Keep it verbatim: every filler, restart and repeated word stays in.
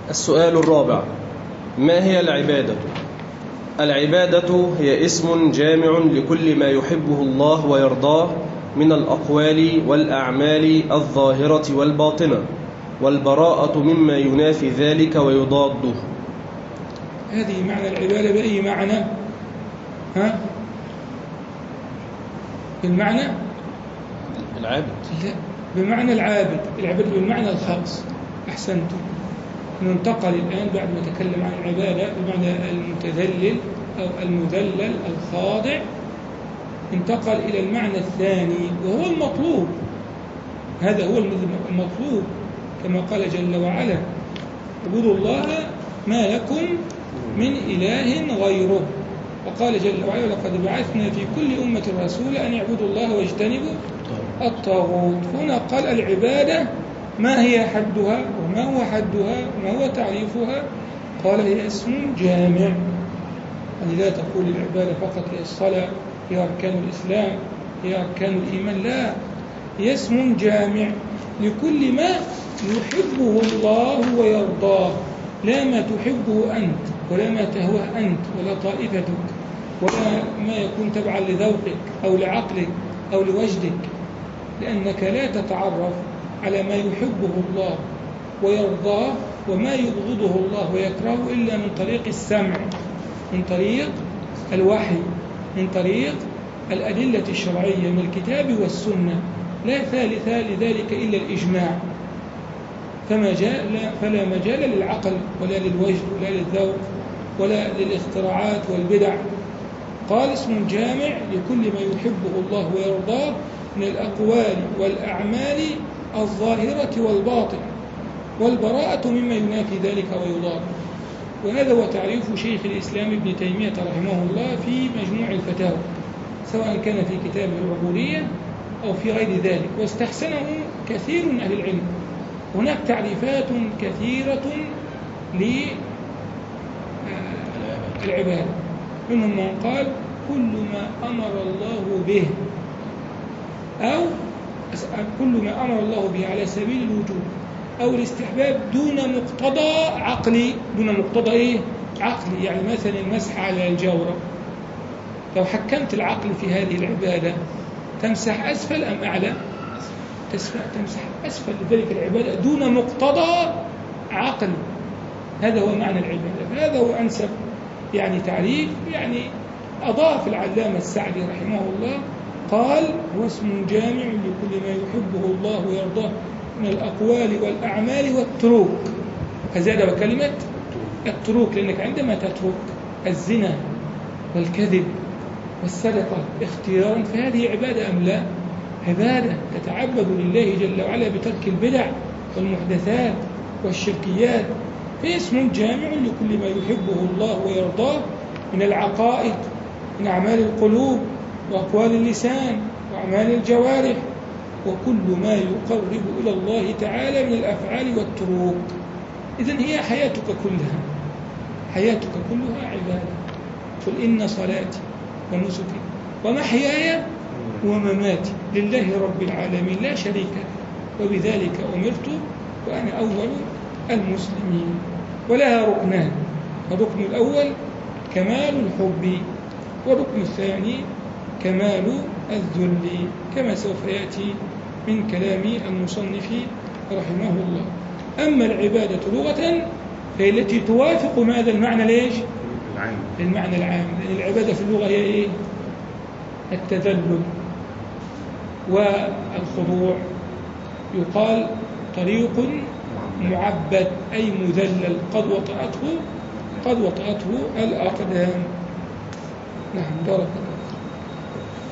السؤال الرابع: ما هي العبادة؟ العبادة هي اسم جامع لكل ما يحبه الله ويرضاه من الأقوال والأعمال الظاهرة والباطنة، والبراءة مما ينافي ذلك ويضاده. هذه معنى العبادة بأي معنى؟ ها؟ بالمعنى العابد؟ لا، بمعنى العابد. العبادة بالمعنى الخاص. أحسنتم. ننتقل الآن بعد ما تكلم عن العبادة بمعنى المتذلل أو المذلل الخاضع، انتقل إلى المعنى الثاني وهو المطلوب. هذا هو المطلوب كما قال جل وعلا: اعبدوا الله ما لكم من إله غيره. وقال جل وعلا: لقد بعثنا في كل أمة رسولا أن يعبدوا الله واجتنبوا الطاغوت. هنا قال العبادة ما هي حدها وما هو حدها وما هو تعريفها؟ قال هي اسم جامع. يعني لا تقول العبادة فقط هي الصلاة، هي أركان الإسلام، هي أركان الإيمان، لا، هي اسم جامع لكل ما يحبه الله ويرضاه، لا ما تحبه أنت ولا ما تهواه أنت ولا طائفتك ولا ما يكون تبعا لذوقك أو لعقلك أو لوجدك، لأنك لا تتعرف على ما يحبه الله ويرضاه وما يبغضه الله ويكرهه إلا من طريق السمع، من طريق الوحي، من طريق الأدلة الشرعية من الكتاب والسنة، لا ثالث لذلك إلا الإجماع. فما جاء فلا مجال للعقل ولا للوجد ولا للذوق ولا للاختراعات والبدع. قال اسم جامع لكل ما يحبه الله ويرضاه من الأقوال والأعمال الظاهرة والباطنة، والبراءة مما ينافي ذلك ويضاد. وهذا هو تعريف شيخ الإسلام ابن تيمية رحمه الله في مجموع الفتاوى، سواء كان في كتابه العبودية أو في غير ذلك، واستحسنه كثير من أهل العلم. هناك تعريفات كثيرة للعبادة، منهم من قال كل ما أمر الله به، أو كل ما أمر الله به على سبيل الوجوب أو الاستحباب دون مقتضى عقلي. دون مقتضى إيه؟ عقلي. يعني مثلا المسح على الجورة، لو حكمت العقل في هذه العبادة تمسح أسفل أم أعلى؟ تمسح أسفل. لذلك العبادة دون مقتضى عقل، هذا هو معنى العبادة. هذا هو أنسب يعني تعريف. يعني أضاف العلامة السعدي رحمه الله قال هو اسم جامع لكل ما يحبه الله ويرضاه من الأقوال والأعمال والتروك. فزاد وكلمة التروك، لأنك عندما تترك الزنا والكذب والسرقة اختيارا فهذه عبادة أم لا؟ عبادة. تتعبد لله جل وعلا بترك البدع والمحدثات والشركيات. فاسم جامع لكل ما يحبه الله ويرضاه من العقائد، من أعمال القلوب وأقوال اللسان وأعمال الجوارح، وكل ما يقرب إلى الله تعالى من الأفعال والتروك. إذن هي حياتك كلها، حياتك كلها عبادة. قل إن صلاتي ونسكي ومحياي ومماتي لله رب العالمين لا شريك له وبذلك أمرت وأنا أول المسلمين. ولها ركنان: الركن الأول كمال الحب، والركن الثاني كمال الذل، كما سوف يأتي من كلام المصنف رحمه الله. أما العبادة لغة فهي التي توافق ماذا المعنى ليش؟ المعنى العام. لأن العبادة في اللغة هي إيه؟ التذلل والخضوع. يقال طريق معبد أي مذلل قد وطأته قد وطأته الأقدام. نعم، بارك الله.